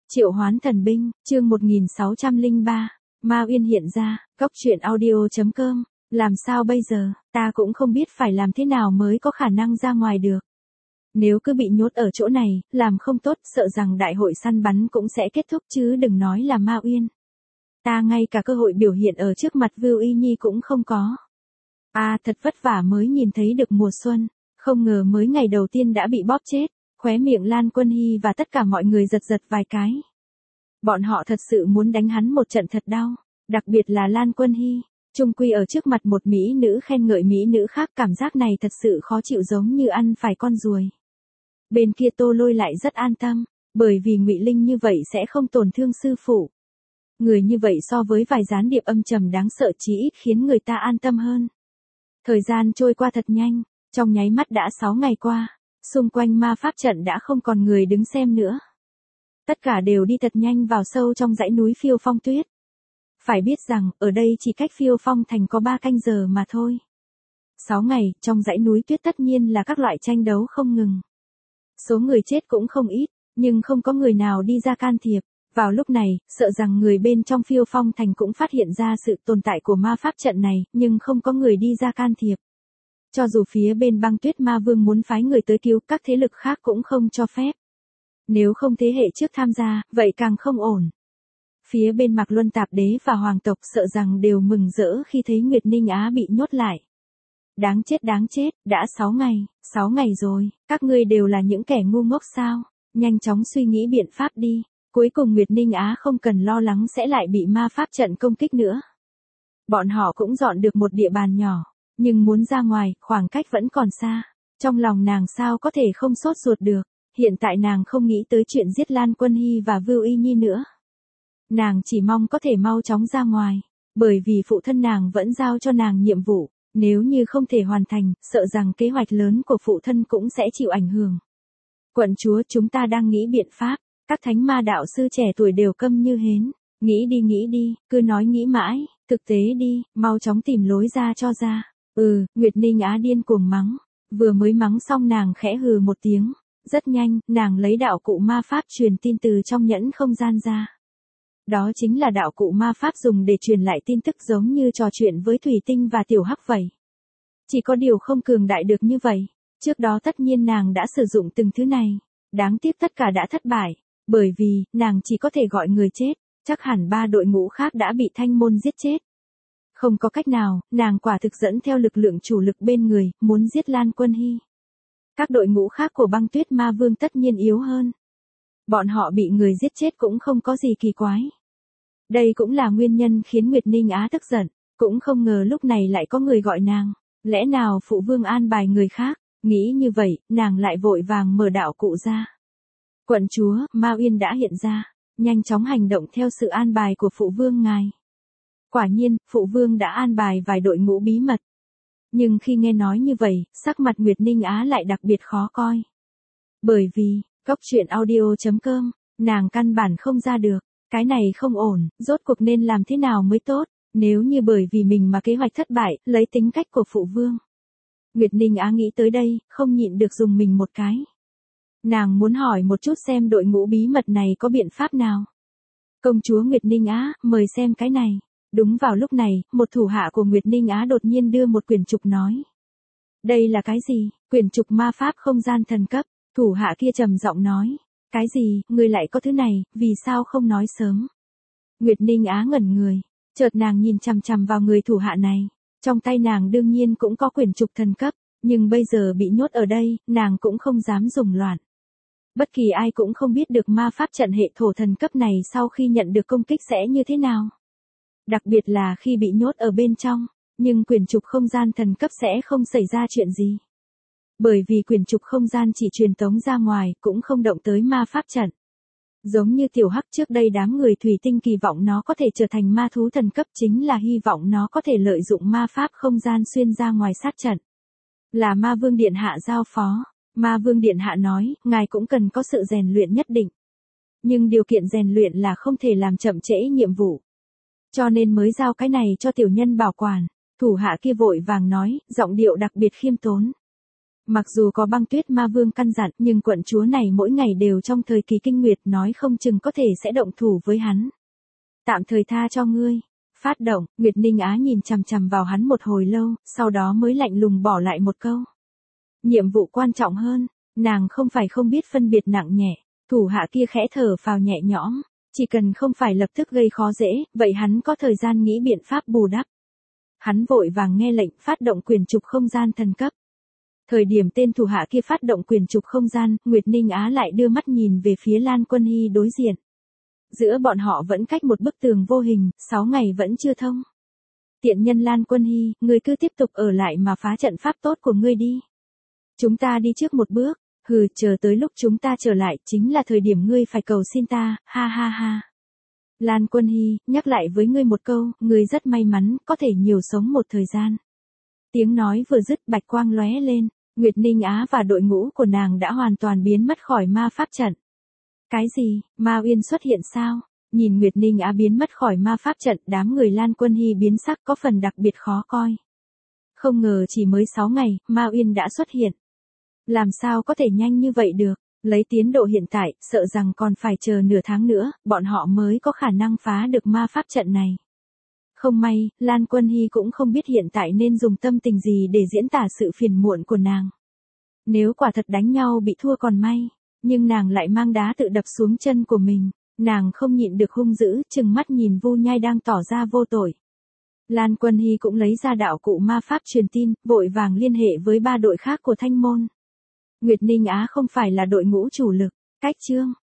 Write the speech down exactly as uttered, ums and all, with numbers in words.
Triệu hoán thần binh, chương một nghìn sáu trăm lẻ ba, Ma Uyên hiện ra, góc truyện audio.com, làm sao bây giờ, ta cũng không biết phải làm thế nào mới có khả năng ra ngoài được. Nếu cứ bị nhốt ở chỗ này, làm không tốt, sợ rằng đại hội săn bắn cũng sẽ kết thúc chứ đừng nói là Ma Uyên. Ta ngay cả cơ hội biểu hiện ở trước mặt Vưu Y Nhi cũng không có. À thật vất vả mới nhìn thấy được mùa xuân, không ngờ mới ngày đầu tiên đã bị bóp chết. Khóe miệng Lan Quân Hy và tất cả mọi người giật giật vài cái. Bọn họ thật sự muốn đánh hắn một trận thật đau, đặc biệt là Lan Quân Hy, chung quy ở trước mặt một mỹ nữ khen ngợi mỹ nữ khác, cảm giác này thật sự khó chịu, giống như ăn phải con ruồi. Bên kia Tô Lôi lại rất an tâm, bởi vì Ngụy Linh như vậy sẽ không tổn thương sư phụ. Người như vậy so với vài gián điệp âm trầm đáng sợ chí ít khiến người ta an tâm hơn. Thời gian trôi qua thật nhanh, trong nháy mắt đã sáu ngày qua. Xung quanh ma pháp trận đã không còn người đứng xem nữa. Tất cả đều đi thật nhanh vào sâu trong dãy núi Phiêu Phong Tuyết. Phải biết rằng, ở đây chỉ cách Phiêu Phong Thành có ba canh giờ mà thôi. Sáu ngày, trong dãy núi tuyết tất nhiên là các loại tranh đấu không ngừng. Số người chết cũng không ít, nhưng không có người nào đi ra can thiệp. Vào lúc này, sợ rằng người bên trong Phiêu Phong Thành cũng phát hiện ra sự tồn tại của ma pháp trận này, nhưng không có người đi ra can thiệp. Cho dù phía bên Băng Tuyết Ma Vương muốn phái người tới cứu, các thế lực khác cũng không cho phép. Nếu không thế hệ trước tham gia, vậy càng không ổn. Phía bên Mạc Luân Tạp Đế và Hoàng tộc sợ rằng đều mừng rỡ khi thấy Nguyệt Ninh Á bị nhốt lại. Đáng chết đáng chết, đã sáu ngày, sáu ngày rồi, các ngươi đều là những kẻ ngu ngốc sao, nhanh chóng suy nghĩ biện pháp đi, cuối cùng Nguyệt Ninh Á không cần lo lắng sẽ lại bị ma pháp trận công kích nữa. Bọn họ cũng dọn được một địa bàn nhỏ. Nhưng muốn ra ngoài, khoảng cách vẫn còn xa. Trong lòng nàng sao có thể không sốt ruột được. Hiện tại nàng không nghĩ tới chuyện giết Lan Quân Hy và Vưu Y Nhi nữa. Nàng chỉ mong có thể mau chóng ra ngoài. Bởi vì phụ thân nàng vẫn giao cho nàng nhiệm vụ. Nếu như không thể hoàn thành, sợ rằng kế hoạch lớn của phụ thân cũng sẽ chịu ảnh hưởng. Quận chúa, chúng ta đang nghĩ biện pháp. Các thánh ma đạo sư trẻ tuổi đều câm như hến. Nghĩ đi nghĩ đi, cứ nói nghĩ mãi. Thực tế đi, mau chóng tìm lối ra cho ra. Ừ, Nguyệt Ninh Á điên cuồng mắng. Vừa mới mắng xong nàng khẽ hừ một tiếng. Rất nhanh, nàng lấy đạo cụ ma pháp truyền tin từ trong nhẫn không gian ra. Đó chính là đạo cụ ma pháp dùng để truyền lại tin tức, giống như trò chuyện với Thủy Tinh và Tiểu Hắc vậy. Chỉ có điều không cường đại được như vậy. Trước đó tất nhiên nàng đã sử dụng từng thứ này. Đáng tiếc tất cả đã thất bại. Bởi vì, nàng chỉ có thể gọi người chết. Chắc hẳn ba đội ngũ khác đã bị Thanh Môn giết chết. Không có cách nào, nàng quả thực dẫn theo lực lượng chủ lực bên người, muốn giết Lan Quân Hy. Các đội ngũ khác của Băng Tuyết Ma Vương tất nhiên yếu hơn. Bọn họ bị người giết chết cũng không có gì kỳ quái. Đây cũng là nguyên nhân khiến Nguyệt Ninh Á tức giận, cũng không ngờ lúc này lại có người gọi nàng. Lẽ nào phụ vương an bài người khác, nghĩ như vậy, nàng lại vội vàng mở đạo cụ ra. Quận chúa, Ma Uyên đã hiện ra, nhanh chóng hành động theo sự an bài của phụ vương ngài. Quả nhiên, phụ vương đã an bài vài đội ngũ bí mật. Nhưng khi nghe nói như vậy, sắc mặt Nguyệt Ninh Á lại đặc biệt khó coi. Bởi vì, góc truyện audio.com, nàng căn bản không ra được. Cái này không ổn, rốt cuộc nên làm thế nào mới tốt, nếu như bởi vì mình mà kế hoạch thất bại, lấy tính cách của phụ vương. Nguyệt Ninh Á nghĩ tới đây, không nhịn được dùng mình một cái. Nàng muốn hỏi một chút xem đội ngũ bí mật này có biện pháp nào. Công chúa Nguyệt Ninh Á, mời xem cái này. Đúng vào lúc này, một thủ hạ của Nguyệt Ninh Á đột nhiên đưa một quyển trục nói. Đây là cái gì? Quyển trục ma pháp không gian thần cấp. Thủ hạ kia trầm giọng nói. Cái gì, ngươi lại có thứ này, vì sao không nói sớm? Nguyệt Ninh Á ngẩn người. Chợt nàng nhìn chằm chằm vào người thủ hạ này. Trong tay nàng đương nhiên cũng có quyển trục thần cấp. Nhưng bây giờ bị nhốt ở đây, nàng cũng không dám dùng loạn. Bất kỳ ai cũng không biết được ma pháp trận hệ thổ thần cấp này sau khi nhận được công kích sẽ như thế nào. Đặc biệt là khi bị nhốt ở bên trong, nhưng quyển trục không gian thần cấp sẽ không xảy ra chuyện gì. Bởi vì quyển trục không gian chỉ truyền tống ra ngoài, cũng không động tới ma pháp trận. Giống như Tiểu Hắc trước đây, đám người Thủy Tinh kỳ vọng nó có thể trở thành ma thú thần cấp, chính là hy vọng nó có thể lợi dụng ma pháp không gian xuyên ra ngoài sát trận. Là Ma Vương Điện Hạ giao phó. Ma Vương Điện Hạ nói, ngài cũng cần có sự rèn luyện nhất định. Nhưng điều kiện rèn luyện là không thể làm chậm trễ nhiệm vụ. Cho nên mới giao cái này cho tiểu nhân bảo quản. Thủ hạ kia vội vàng nói, giọng điệu đặc biệt khiêm tốn. Mặc dù có Băng Tuyết Ma Vương căn dặn, nhưng quận chúa này mỗi ngày đều trong thời kỳ kinh nguyệt, nói không chừng có thể sẽ động thủ với hắn. Tạm thời tha cho ngươi. Phát động, Nguyệt Ninh Á nhìn chằm chằm vào hắn một hồi lâu, sau đó mới lạnh lùng bỏ lại một câu. Nhiệm vụ quan trọng hơn, nàng không phải không biết phân biệt nặng nhẹ, thủ hạ kia khẽ thở phào nhẹ nhõm, chỉ cần không phải lập tức gây khó dễ, vậy hắn có thời gian nghĩ biện pháp bù đắp. Hắn vội vàng nghe lệnh phát động quyền trục không gian thần cấp. Thời điểm tên thủ hạ kia phát động quyền trục không gian, Nguyệt Ninh Á lại đưa mắt nhìn về phía Lan Quân Hy đối diện. Giữa bọn họ vẫn cách một bức tường vô hình, sáu ngày vẫn chưa thông. Tiện nhân Lan Quân Hy, ngươi cứ tiếp tục ở lại mà phá trận pháp tốt của ngươi đi. Chúng ta đi trước một bước, hừ, chờ tới lúc chúng ta trở lại, chính là thời điểm ngươi phải cầu xin ta, ha ha ha. Lan Quân Hy, nhắc lại với ngươi một câu, ngươi rất may mắn, có thể nhiều sống một thời gian. Tiếng nói vừa dứt, bạch quang lóe lên, Nguyệt Ninh Á và đội ngũ của nàng đã hoàn toàn biến mất khỏi ma pháp trận. Cái gì, Ma Uyên xuất hiện sao? Nhìn Nguyệt Ninh Á biến mất khỏi ma pháp trận, đám người Lan Quân Hy biến sắc có phần đặc biệt khó coi. Không ngờ chỉ mới sáu ngày, Ma Uyên đã xuất hiện. Làm sao có thể nhanh như vậy được? Lấy tiến độ hiện tại, sợ rằng còn phải chờ nửa tháng nữa, bọn họ mới có khả năng phá được ma pháp trận này. Không may, Lan Quân Hy cũng không biết hiện tại nên dùng tâm tình gì để diễn tả sự phiền muộn của nàng. Nếu quả thật đánh nhau bị thua còn may, nhưng nàng lại mang đá tự đập xuống chân của mình, nàng không nhịn được hung dữ, chừng mắt nhìn Vu Nhai đang tỏ ra vô tội. Lan Quân Hy cũng lấy ra đạo cụ ma pháp truyền tin, vội vàng liên hệ với ba đội khác của Thanh Môn. Nguyệt Ninh Á không phải là đội ngũ chủ lực, cách chương,